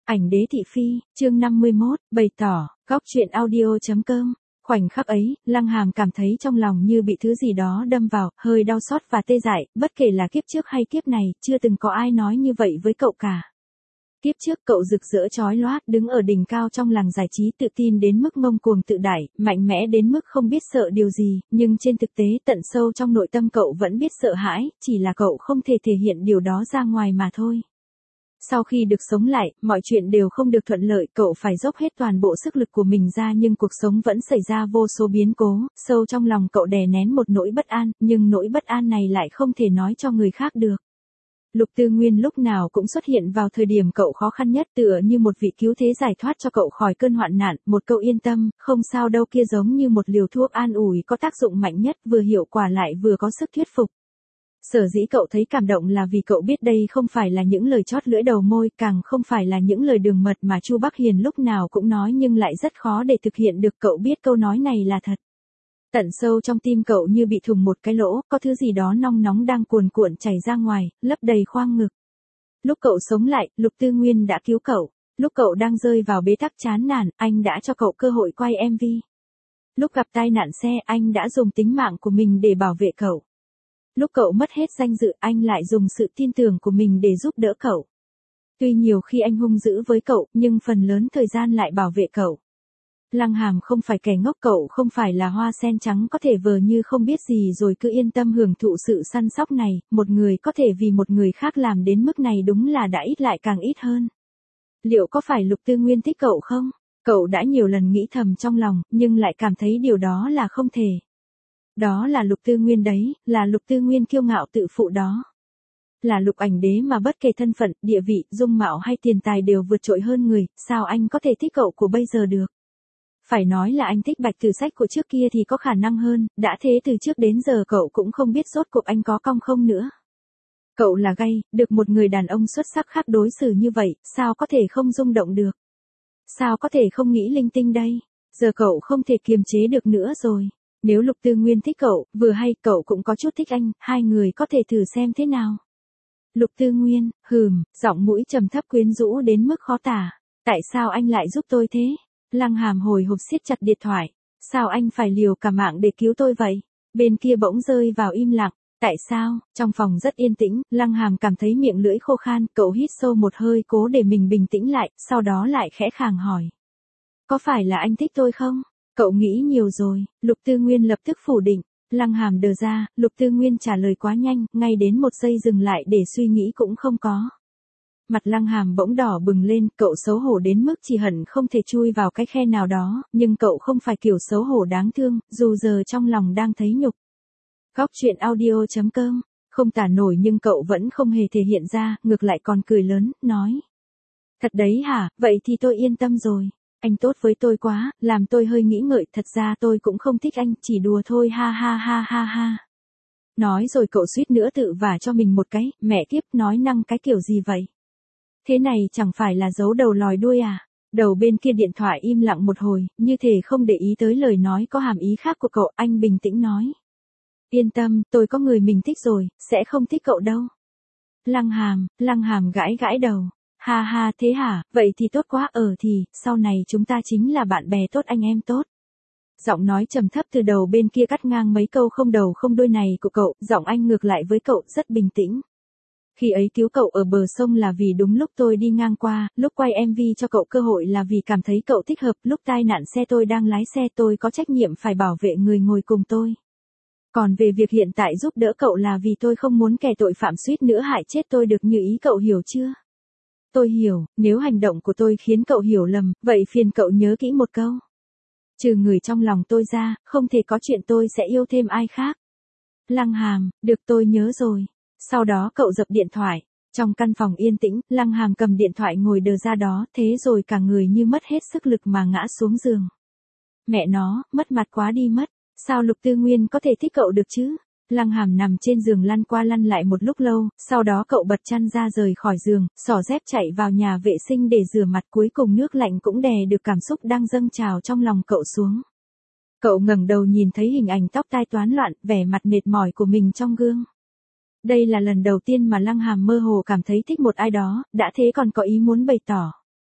Ảnh đế thị phi, chương 51, bày tỏ, góc truyện audio.com. Khoảnh khắc ấy, Lăng Hàm cảm thấy trong lòng như bị thứ gì đó đâm vào, hơi đau xót và tê dại, bất kể là kiếp trước hay kiếp này, chưa từng có ai nói như vậy với cậu cả. Kiếp trước cậu rực rỡ chói lóa, đứng ở đỉnh cao trong làng giải trí, tự tin đến mức ngông cuồng tự đại, mạnh mẽ đến mức không biết sợ điều gì, nhưng trên thực tế tận sâu trong nội tâm cậu vẫn biết sợ hãi, chỉ là cậu không thể thể hiện điều đó ra ngoài mà thôi. Sau khi được sống lại, mọi chuyện đều không được thuận lợi, cậu phải dốc hết toàn bộ sức lực của mình ra, nhưng cuộc sống vẫn xảy ra vô số biến cố, sâu trong lòng cậu đè nén một nỗi bất an, nhưng nỗi bất an này lại không thể nói cho người khác được. Lục Tư Nguyên lúc nào cũng xuất hiện vào thời điểm cậu khó khăn nhất, tựa như một vị cứu thế giải thoát cho cậu khỏi cơn hoạn nạn, một câu yên tâm, không sao đâu kia giống như một liều thuốc an ủi có tác dụng mạnh nhất, vừa hiệu quả lại vừa có sức thuyết phục. Sở dĩ cậu thấy cảm động là vì cậu biết đây không phải là những lời chót lưỡi đầu môi, càng không phải là những lời đường mật mà Chu Bắc Hiền lúc nào cũng nói nhưng lại rất khó để thực hiện được, cậu biết câu nói này là thật. Tận sâu trong tim cậu như bị thủng một cái lỗ, có thứ gì đó nong nóng đang cuồn cuộn chảy ra ngoài, lấp đầy khoang ngực. Lúc cậu sống lại, Lục Tư Nguyên đã cứu cậu. Lúc cậu đang rơi vào bế tắc chán nản, anh đã cho cậu cơ hội quay MV. Lúc gặp tai nạn xe, anh đã dùng tính mạng của mình để bảo vệ cậu. Lúc cậu mất hết danh dự, anh lại dùng sự tin tưởng của mình để giúp đỡ cậu. Tuy nhiều khi anh hung dữ với cậu, nhưng phần lớn thời gian lại bảo vệ cậu. Lăng Hàm không phải kẻ ngốc, cậu không phải là hoa sen trắng có thể vờ như không biết gì rồi cứ yên tâm hưởng thụ sự săn sóc này, một người có thể vì một người khác làm đến mức này đúng là đã ít lại càng ít hơn. Liệu có phải Lục Tư Nguyên thích cậu không? Cậu đã nhiều lần nghĩ thầm trong lòng, nhưng lại cảm thấy điều đó là không thể. Đó là Lục Tư Nguyên đấy, là Lục Tư Nguyên kiêu ngạo tự phụ đó. Là Lục Ảnh Đế mà bất kể thân phận, địa vị, dung mạo hay tiền tài đều vượt trội hơn người, sao anh có thể thích cậu của bây giờ được? Phải nói là anh thích Bạch Tử Sách của trước kia thì có khả năng hơn, đã thế từ trước đến giờ cậu cũng không biết rốt cuộc anh có cong không nữa. Cậu là gay, được một người đàn ông xuất sắc khác đối xử như vậy, sao có thể không rung động được? Sao có thể không nghĩ linh tinh đây? Giờ cậu không thể kiềm chế được nữa rồi. Nếu Lục Tư Nguyên thích cậu, vừa hay cậu cũng có chút thích anh, hai người có thể thử xem thế nào. Lục Tư Nguyên, giọng mũi trầm thấp quyến rũ đến mức khó tả. Tại sao anh lại giúp tôi thế? Lăng Hàm hồi hộp siết chặt điện thoại. Sao anh phải liều cả mạng để cứu tôi vậy? Bên kia bỗng rơi vào im lặng. Tại sao? Trong phòng rất yên tĩnh, Lăng Hàm cảm thấy miệng lưỡi khô khan, cậu hít sâu một hơi cố để mình bình tĩnh lại, sau đó lại khẽ khàng hỏi. Có phải là anh thích tôi không? Cậu nghĩ nhiều rồi, Lục Tư Nguyên lập tức phủ định. Lăng Hàm đờ ra, Lục Tư Nguyên trả lời quá nhanh, ngay đến một giây dừng lại để suy nghĩ cũng không có. Mặt Lăng Hàm bỗng đỏ bừng lên, cậu xấu hổ đến mức chỉ hận không thể chui vào cái khe nào đó, nhưng cậu không phải kiểu xấu hổ đáng thương, dù giờ trong lòng đang thấy nhục. Góc truyện audio.com, không tả nổi nhưng cậu vẫn không hề thể hiện ra, ngược lại còn cười lớn, nói. Thật đấy hả, vậy thì tôi yên tâm rồi. Anh tốt với tôi quá, làm tôi hơi nghĩ ngợi, thật ra tôi cũng không thích anh, chỉ đùa thôi ha ha ha ha ha. Nói rồi cậu suýt nữa tự vả cho mình một cái, mẹ kiếp, nói năng cái kiểu gì vậy? Thế này chẳng phải là giấu đầu lòi đuôi à? Đầu bên kia điện thoại im lặng một hồi, như thể không để ý tới lời nói có hàm ý khác của cậu, anh bình tĩnh nói. Yên tâm, tôi có người mình thích rồi, sẽ không thích cậu đâu. Lăng Hàm gãi gãi đầu. Ha ha thế hả, vậy thì tốt quá, thì, sau này chúng ta chính là bạn bè tốt, anh em tốt. Giọng nói trầm thấp từ đầu bên kia cắt ngang mấy câu không đầu không đuôi này của cậu, giọng anh ngược lại với cậu, rất bình tĩnh. Khi ấy cứu cậu ở bờ sông là vì đúng lúc tôi đi ngang qua, lúc quay MV cho cậu cơ hội là vì cảm thấy cậu thích hợp, lúc tai nạn xe tôi đang lái xe tôi có trách nhiệm phải bảo vệ người ngồi cùng tôi. Còn về việc hiện tại giúp đỡ cậu là vì tôi không muốn kẻ tội phạm suýt nữa hại chết tôi, được như ý cậu hiểu chưa? Tôi hiểu, nếu hành động của tôi khiến cậu hiểu lầm, vậy phiền cậu nhớ kỹ một câu. Trừ người trong lòng tôi ra, không thể có chuyện tôi sẽ yêu thêm ai khác. Lăng Hàm, được tôi nhớ rồi. Sau đó cậu dập điện thoại. Trong căn phòng yên tĩnh, Lăng Hàm cầm điện thoại ngồi đờ ra đó, thế rồi cả người như mất hết sức lực mà ngã xuống giường. Mẹ nó, mất mặt quá đi mất. Sao Lục Tư Nguyên có thể thích cậu được chứ? Lăng Hàm nằm trên giường lăn qua lăn lại một lúc lâu, sau đó cậu bật chăn ra rời khỏi giường, xỏ dép chạy vào nhà vệ sinh để rửa mặt, cuối cùng nước lạnh cũng đè được cảm xúc đang dâng trào trong lòng cậu xuống. Cậu ngẩng đầu nhìn thấy hình ảnh tóc tai toán loạn, vẻ mặt mệt mỏi của mình trong gương. Đây là lần đầu tiên mà Lăng Hàm mơ hồ cảm thấy thích một ai đó, đã thế còn có ý muốn bày tỏ.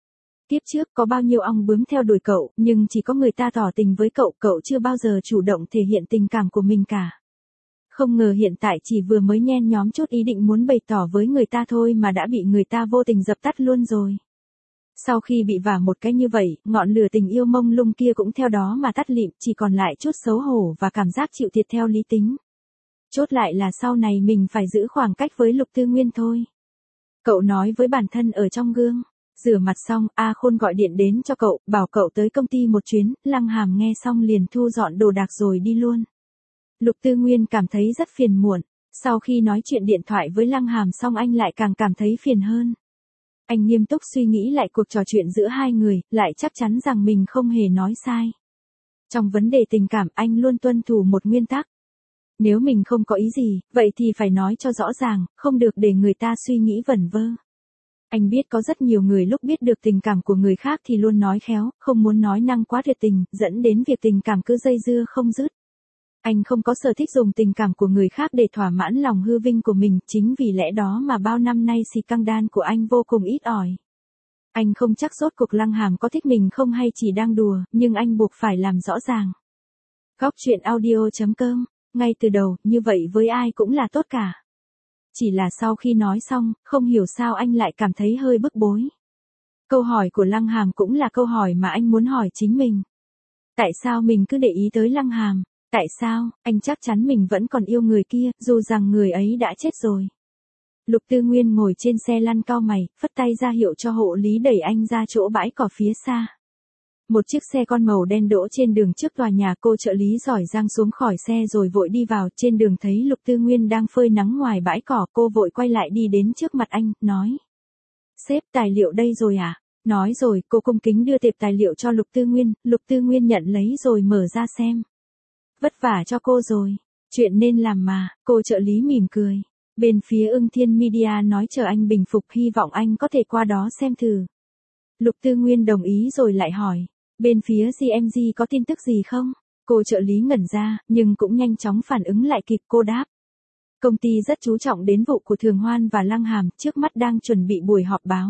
Tiếp trước có bao nhiêu ong bướm theo đuổi cậu, nhưng chỉ có người ta tỏ tình với cậu, cậu chưa bao giờ chủ động thể hiện tình cảm của mình cả. Không ngờ hiện tại chỉ vừa mới nhen nhóm chút ý định muốn bày tỏ với người ta thôi mà đã bị người ta vô tình dập tắt luôn rồi. Sau khi bị vả một cái như vậy, ngọn lửa tình yêu mông lung kia cũng theo đó mà tắt lịm, chỉ còn lại chút xấu hổ và cảm giác chịu thiệt theo lý tính. Chốt lại là sau này mình phải giữ khoảng cách với Lục Tư Nguyên thôi. Cậu nói với bản thân ở trong gương. Rửa mặt xong, A Khôn gọi điện đến cho cậu, bảo cậu tới công ty một chuyến, Lăng Hàm nghe xong liền thu dọn đồ đạc rồi đi luôn. Lục Tư Nguyên cảm thấy rất phiền muộn, sau khi nói chuyện điện thoại với Lăng Hàm xong anh lại càng cảm thấy phiền hơn. Anh nghiêm túc suy nghĩ lại cuộc trò chuyện giữa hai người, lại chắc chắn rằng mình không hề nói sai. Trong vấn đề tình cảm anh luôn tuân thủ một nguyên tắc. Nếu mình không có ý gì, vậy thì phải nói cho rõ ràng, không được để người ta suy nghĩ vẩn vơ. Anh biết có rất nhiều người lúc biết được tình cảm của người khác thì luôn nói khéo, không muốn nói năng quá tuyệt tình, dẫn đến việc tình cảm cứ dây dưa không dứt. Anh không có sở thích dùng tình cảm của người khác để thỏa mãn lòng hư vinh của mình, chính vì lẽ đó mà bao năm nay xì căng đan của anh vô cùng ít ỏi. Anh không chắc rốt cuộc Lăng Hàm có thích mình không hay chỉ đang đùa, nhưng anh buộc phải làm rõ ràng. Góc truyện audio.com, ngay từ đầu, như vậy với ai cũng là tốt cả. Chỉ là sau khi nói xong, không hiểu sao anh lại cảm thấy hơi bức bối. Câu hỏi của Lăng Hàm cũng là câu hỏi mà anh muốn hỏi chính mình. Tại sao mình cứ để ý tới Lăng Hàm? Tại sao, anh chắc chắn mình vẫn còn yêu người kia, dù rằng người ấy đã chết rồi. Lục Tư Nguyên ngồi trên xe lăn cau mày, phất tay ra hiệu cho hộ lý đẩy anh ra chỗ bãi cỏ phía xa. Một chiếc xe con màu đen đỗ trên đường trước tòa nhà, cô trợ lý giỏi giang xuống khỏi xe rồi vội đi vào, trên đường thấy Lục Tư Nguyên đang phơi nắng ngoài bãi cỏ, cô vội quay lại đi đến trước mặt anh, nói. Sếp, tài liệu đây rồi à? Nói rồi, cô cung kính đưa tệp tài liệu cho Lục Tư Nguyên nhận lấy rồi mở ra xem. Vất vả cho cô rồi, chuyện nên làm mà, cô trợ lý mỉm cười. Bên phía Ưng Thiên Media nói chờ anh bình phục, hy vọng anh có thể qua đó xem thử. Lục Tư Nguyên đồng ý rồi lại hỏi. Bên phía GMG có tin tức gì không? Cô trợ lý ngẩn ra, nhưng cũng nhanh chóng phản ứng lại kịp, cô đáp. Công ty rất chú trọng đến vụ của Thường Hoan và Lăng Hàm, trước mắt đang chuẩn bị buổi họp báo.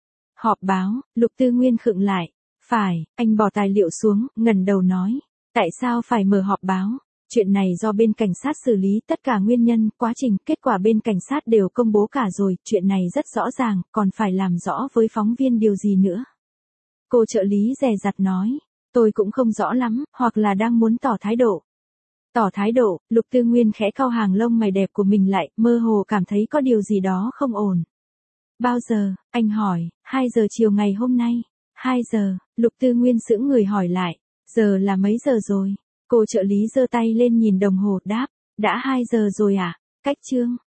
Họp báo, Lục Tư Nguyên khựng lại. Phải, anh bỏ tài liệu xuống, ngẩng đầu nói. Tại sao phải mở họp báo? Chuyện này do bên cảnh sát xử lý, tất cả nguyên nhân, quá trình, kết quả bên cảnh sát đều công bố cả rồi, chuyện này rất rõ ràng, còn phải làm rõ với phóng viên điều gì nữa. Cô trợ lý dè dặt nói, tôi cũng không rõ lắm, hoặc là đang muốn tỏ thái độ. Tỏ thái độ, Lục Tư Nguyên khẽ cau hàng lông mày đẹp của mình lại, mơ hồ cảm thấy có điều gì đó không ổn. Bao giờ, anh hỏi, 2 giờ chiều ngày hôm nay. 2 giờ, Lục Tư Nguyên sững người hỏi lại, giờ là mấy giờ rồi? Cô trợ lý giơ tay lên nhìn đồng hồ, đáp, đã 2 giờ rồi à? Cách chương.